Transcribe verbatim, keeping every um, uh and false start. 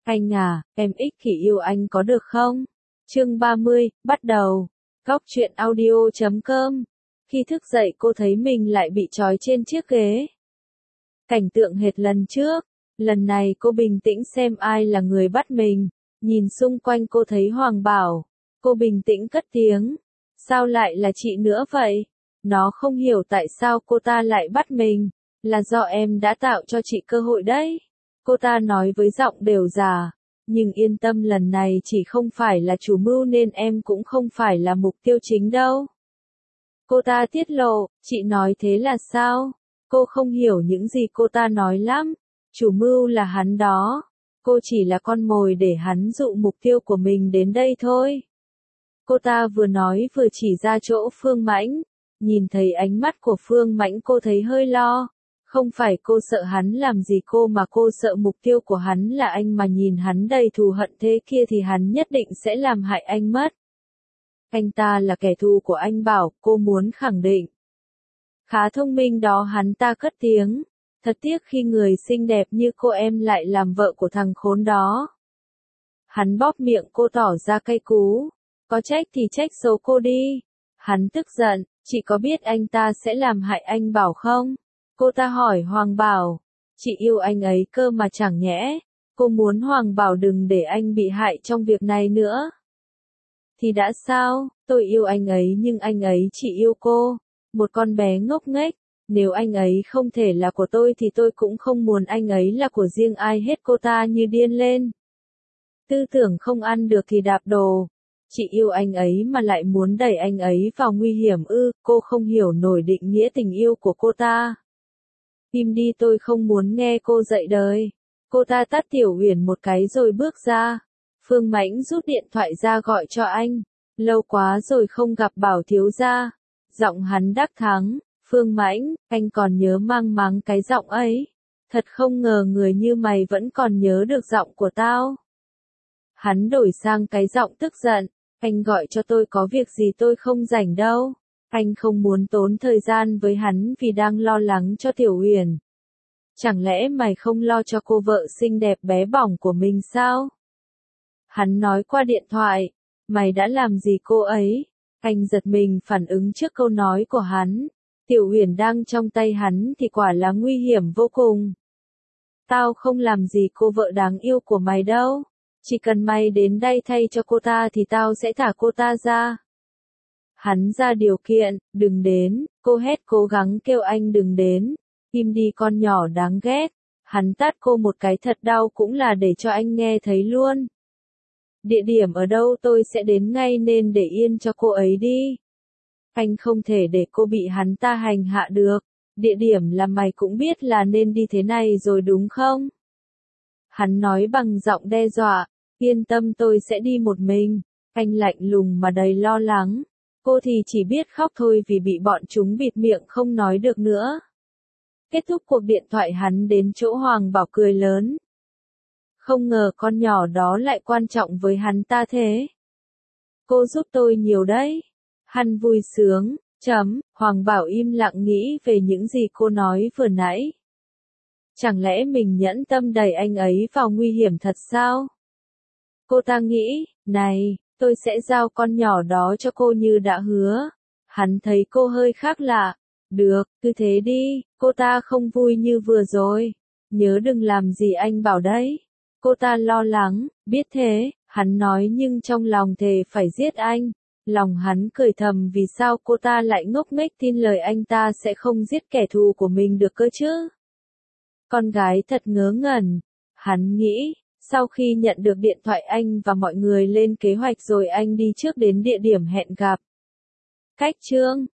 Anh à, em ích kỷ yêu anh có được không? Chương ba mươi, bắt đầu. Góc truyện audio chấm com. Khi thức dậy cô thấy mình lại bị trói trên chiếc ghế. Cảnh tượng hệt lần trước. Lần này cô bình tĩnh xem ai là người bắt mình. Nhìn xung quanh cô thấy Hoàng Bảo. Cô bình tĩnh cất tiếng. Sao lại là chị nữa vậy? Nó không hiểu tại sao cô ta lại bắt mình. Là do em đã tạo cho chị cơ hội đấy. Cô ta nói với giọng đều già. Nhưng yên tâm, lần này chỉ không phải là chủ mưu nên em cũng không phải là mục tiêu chính đâu. Cô ta tiết lộ, chị nói thế là sao? Cô không hiểu những gì cô ta nói lắm. Chủ mưu là hắn đó. Cô chỉ là con mồi để hắn dụ mục tiêu của mình đến đây thôi. Cô ta vừa nói vừa chỉ ra chỗ Phương Mãnh. Nhìn thấy ánh mắt của Phương Mãnh cô thấy hơi lo. Không phải cô sợ hắn làm gì cô mà cô sợ mục tiêu của hắn là anh, mà nhìn hắn đầy thù hận thế kia thì hắn nhất định sẽ làm hại anh mất. Anh ta là kẻ thù của anh Bảo, cô muốn khẳng định. Khá thông minh đó, hắn ta cất tiếng. Thật tiếc khi người xinh đẹp như cô em lại làm vợ của thằng khốn đó. Hắn bóp miệng cô tỏ ra cay cú. Có trách thì trách số cô đi. Hắn tức giận, chị có biết anh ta sẽ làm hại anh Bảo không? Cô ta hỏi Hoàng Bảo. Chị yêu anh ấy cơ mà chẳng nhẽ. Cô muốn Hoàng Bảo đừng để anh bị hại trong việc này nữa. Thì đã sao, tôi yêu anh ấy nhưng anh ấy chỉ yêu cô. Một con bé ngốc nghếch. Nếu anh ấy không thể là của tôi thì tôi cũng không muốn anh ấy là của riêng ai hết. Cô ta như điên lên. Tư tưởng không ăn được thì đạp đồ. Chị yêu anh ấy mà lại muốn đẩy anh ấy vào nguy hiểm ư? Cô không hiểu nổi định nghĩa tình yêu của cô ta. Im đi, tôi không muốn nghe cô dạy đời. Cô ta tát Tiểu Uyển một cái rồi bước ra. Phương Mãnh rút điện thoại ra gọi cho anh. Lâu quá rồi không gặp Bảo thiếu gia. Giọng hắn đắc thắng. Phương Mãnh, anh còn nhớ mang máng cái giọng ấy. Thật không ngờ người như mày vẫn còn nhớ được giọng của tao. Hắn đổi sang cái giọng tức giận. Anh gọi cho tôi có việc gì? Tôi không rảnh đâu. Anh không muốn tốn thời gian với hắn vì đang lo lắng cho Tiểu Uyển. Chẳng lẽ mày không lo cho cô vợ xinh đẹp bé bỏng của mình sao? Hắn nói qua điện thoại. Mày đã làm gì cô ấy? Anh giật mình phản ứng trước câu nói của hắn. Tiểu Uyển đang trong tay hắn thì quả là nguy hiểm vô cùng. Tao không làm gì cô vợ đáng yêu của mày đâu. Chỉ cần mày đến đây thay cho cô ta thì tao sẽ thả cô ta ra. Hắn ra điều kiện, đừng đến, cô hét cố gắng kêu anh đừng đến. Im đi con nhỏ đáng ghét. Hắn tát cô một cái thật đau cũng là để cho anh nghe thấy luôn. Địa điểm ở đâu tôi sẽ đến ngay, nên để yên cho cô ấy đi. Anh không thể để cô bị hắn ta hành hạ được. Địa điểm là mày cũng biết là nên đi thế này rồi đúng không? Hắn nói bằng giọng đe dọa. Yên tâm, tôi sẽ đi một mình. Anh lạnh lùng mà đầy lo lắng. Cô thì chỉ biết khóc thôi vì bị bọn chúng bịt miệng không nói được nữa. Kết thúc cuộc điện thoại, hắn đến chỗ Hoàng Bảo cười lớn. Không ngờ con nhỏ đó lại quan trọng với hắn ta thế. Cô giúp tôi nhiều đấy. Hắn vui sướng. Chấm. Hoàng Bảo im lặng nghĩ về những gì cô nói vừa nãy. Chẳng lẽ mình nhẫn tâm đẩy anh ấy vào nguy hiểm thật sao? Cô ta nghĩ, này, tôi sẽ giao con nhỏ đó cho cô như đã hứa. Hắn thấy cô hơi khác lạ. Được, cứ thế đi. Cô ta không vui như vừa rồi. Nhớ đừng làm gì anh Bảo đấy. Cô ta lo lắng, biết thế, hắn nói nhưng trong lòng thề phải giết anh. Lòng hắn cười thầm, vì sao cô ta lại ngốc nghếch tin lời anh ta sẽ không giết kẻ thù của mình được cơ chứ? Con gái thật ngớ ngẩn. Hắn nghĩ. Sau khi nhận được điện thoại, anh và mọi người lên kế hoạch rồi anh đi trước đến địa điểm hẹn gặp. Cách chương